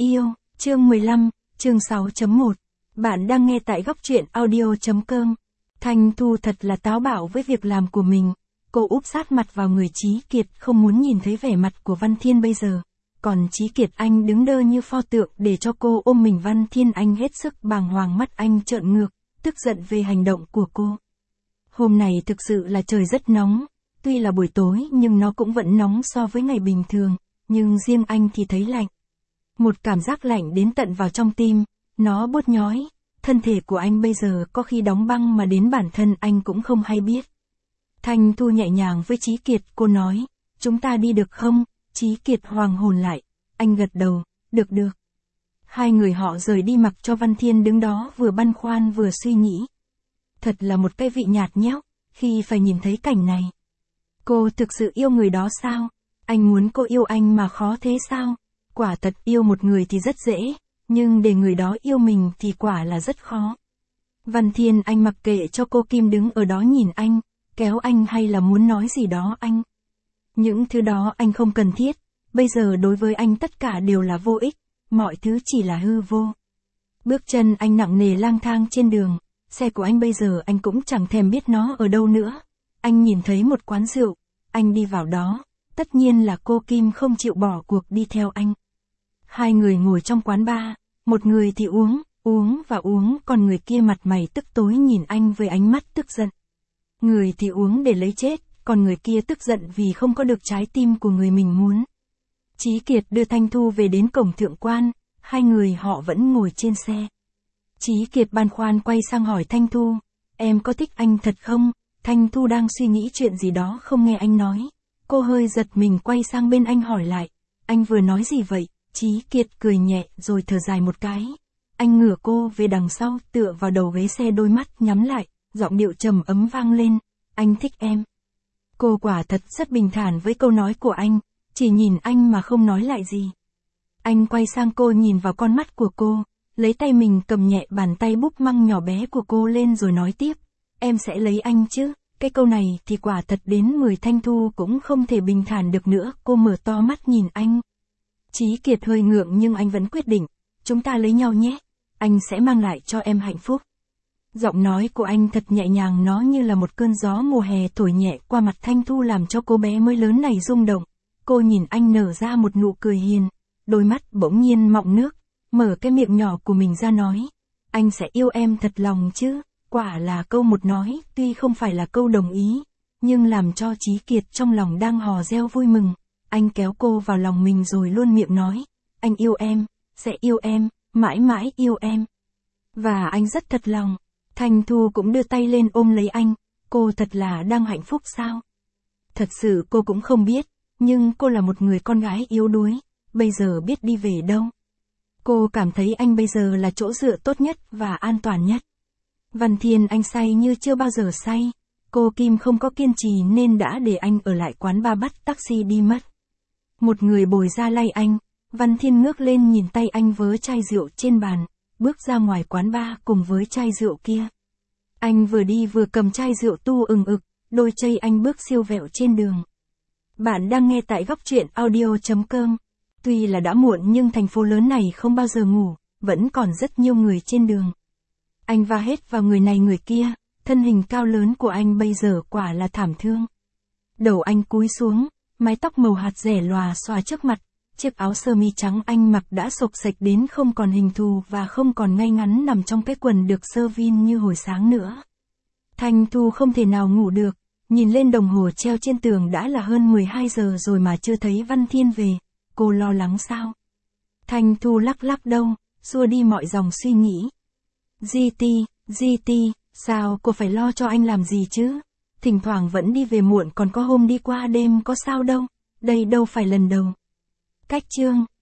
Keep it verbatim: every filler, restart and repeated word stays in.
yêu, chương mười lăm, chương sáu chấm một. Bạn đang nghe tại góc truyện audio chấm com. Thanh Thu thật là táo bạo với việc làm của mình. Cô úp sát mặt vào người Chí Kiệt, không muốn nhìn thấy vẻ mặt của Văn Thiên bây giờ. Còn Chí Kiệt anh đứng đơ như pho tượng để cho cô ôm mình. Văn Thiên anh hết sức bàng hoàng, mắt anh trợn ngược, tức giận về hành động của cô. Hôm này thực sự là trời rất nóng. Tuy là buổi tối nhưng nó cũng vẫn nóng so với ngày bình thường. Nhưng riêng anh thì thấy lạnh. Một cảm giác lạnh đến tận vào trong tim. Nó buốt nhói. Thân thể của anh bây giờ có khi đóng băng mà đến bản thân anh cũng không hay biết. Thanh Thu nhẹ nhàng với Chí Kiệt, cô nói, chúng ta đi được không? Chí Kiệt hoàng hồn lại. Anh gật đầu, được được. Hai người họ rời đi mặc cho Văn Thiên đứng đó vừa băn khoăn vừa suy nghĩ. Thật là một cái vị nhạt nhẽo, khi phải nhìn thấy cảnh này. Cô thực sự yêu người đó sao? Anh muốn cô yêu anh mà khó thế sao? Quả thật yêu một người thì rất dễ, nhưng để người đó yêu mình thì quả là rất khó. Văn Thiên anh mặc kệ cho cô Kim đứng ở đó nhìn anh, kéo anh hay là muốn nói gì đó anh. Những thứ đó anh không cần thiết, bây giờ đối với anh tất cả đều là vô ích, mọi thứ chỉ là hư vô. Bước chân anh nặng nề lang thang trên đường, xe của anh bây giờ anh cũng chẳng thèm biết nó ở đâu nữa. Anh nhìn thấy một quán rượu, anh đi vào đó, tất nhiên là cô Kim không chịu bỏ cuộc đi theo anh. Hai người ngồi trong quán bar, một người thì uống, uống và uống, còn người kia mặt mày tức tối nhìn anh với ánh mắt tức giận. Người thì uống để lấy chết, còn người kia tức giận vì không có được trái tim của người mình muốn. Chí Kiệt đưa Thanh Thu về đến cổng thượng quan, hai người họ vẫn ngồi trên xe. Chí Kiệt băn khoăn quay sang hỏi Thanh Thu, em có thích anh thật không? Thanh Thu đang suy nghĩ chuyện gì đó không nghe anh nói. Cô hơi giật mình quay sang bên anh hỏi lại, anh vừa nói gì vậy? Chí Kiệt cười nhẹ rồi thở dài một cái. Anh ngửa cô về đằng sau, tựa vào đầu ghế xe, đôi mắt nhắm lại, giọng điệu trầm ấm vang lên, anh thích em. Cô quả thật rất bình thản với câu nói của anh, chỉ nhìn anh mà không nói lại gì. Anh quay sang cô, nhìn vào con mắt của cô, lấy tay mình cầm nhẹ bàn tay búp măng nhỏ bé của cô lên rồi nói tiếp, em sẽ lấy anh chứ? Cái câu này thì quả thật đến mười Thanh Thu cũng không thể bình thản được nữa, cô mở to mắt nhìn anh. Chí Kiệt hơi ngượng nhưng anh vẫn quyết định, chúng ta lấy nhau nhé, anh sẽ mang lại cho em hạnh phúc. Giọng nói của anh thật nhẹ nhàng, nó như là một cơn gió mùa hè thổi nhẹ qua mặt Thanh Thu làm cho cô bé mới lớn này rung động. Cô nhìn anh nở ra một nụ cười hiền, đôi mắt bỗng nhiên mọng nước, mở cái miệng nhỏ của mình ra nói, anh sẽ yêu em thật lòng chứ? Quả là câu một nói, tuy không phải là câu đồng ý, nhưng làm cho Chí Kiệt trong lòng đang hò reo vui mừng. Anh kéo cô vào lòng mình rồi luôn miệng nói, anh yêu em, sẽ yêu em, mãi mãi yêu em. Và anh rất thật lòng. Thanh Thu cũng đưa tay lên ôm lấy anh, cô thật là đang hạnh phúc sao? Thật sự cô cũng không biết, nhưng cô là một người con gái yếu đuối, bây giờ biết đi về đâu. Cô cảm thấy anh bây giờ là chỗ dựa tốt nhất và an toàn nhất. Văn Thiên anh say như chưa bao giờ say, cô Kim không có kiên trì nên đã để anh ở lại quán bar bắt taxi đi mất. Một người bồi ra lay anh, Văn Thiên ngước lên nhìn tay anh vớ chai rượu trên bàn, bước ra ngoài quán bar cùng với chai rượu kia. Anh vừa đi vừa cầm chai rượu tu ừng ực, đôi chân anh bước siêu vẹo trên đường. Bạn đang nghe tại góc truyện audio chấm com. Tuy là đã muộn nhưng thành phố lớn này không bao giờ ngủ, vẫn còn rất nhiều người trên đường. Anh va hết vào người này người kia, thân hình cao lớn của anh bây giờ quả là thảm thương. Đầu anh cúi xuống, mái tóc màu hạt rẻ lòa xòa trước mặt, chiếc áo sơ mi trắng anh mặc đã xộc xệch đến không còn hình thù và không còn ngay ngắn nằm trong cái quần được sơ vin như hồi sáng nữa. Thanh Thu không thể nào ngủ được, nhìn lên đồng hồ treo trên tường đã là hơn mười hai giờ rồi mà chưa thấy Văn Thiên về, cô lo lắng sao? Thanh Thu lắc lắc đầu, xua đi mọi dòng suy nghĩ. giê tê, giê tê, sao cô phải lo cho anh làm gì chứ? Thỉnh thoảng vẫn đi về muộn, còn có hôm đi qua đêm có sao đâu, đây đâu phải lần đầu. Cách chương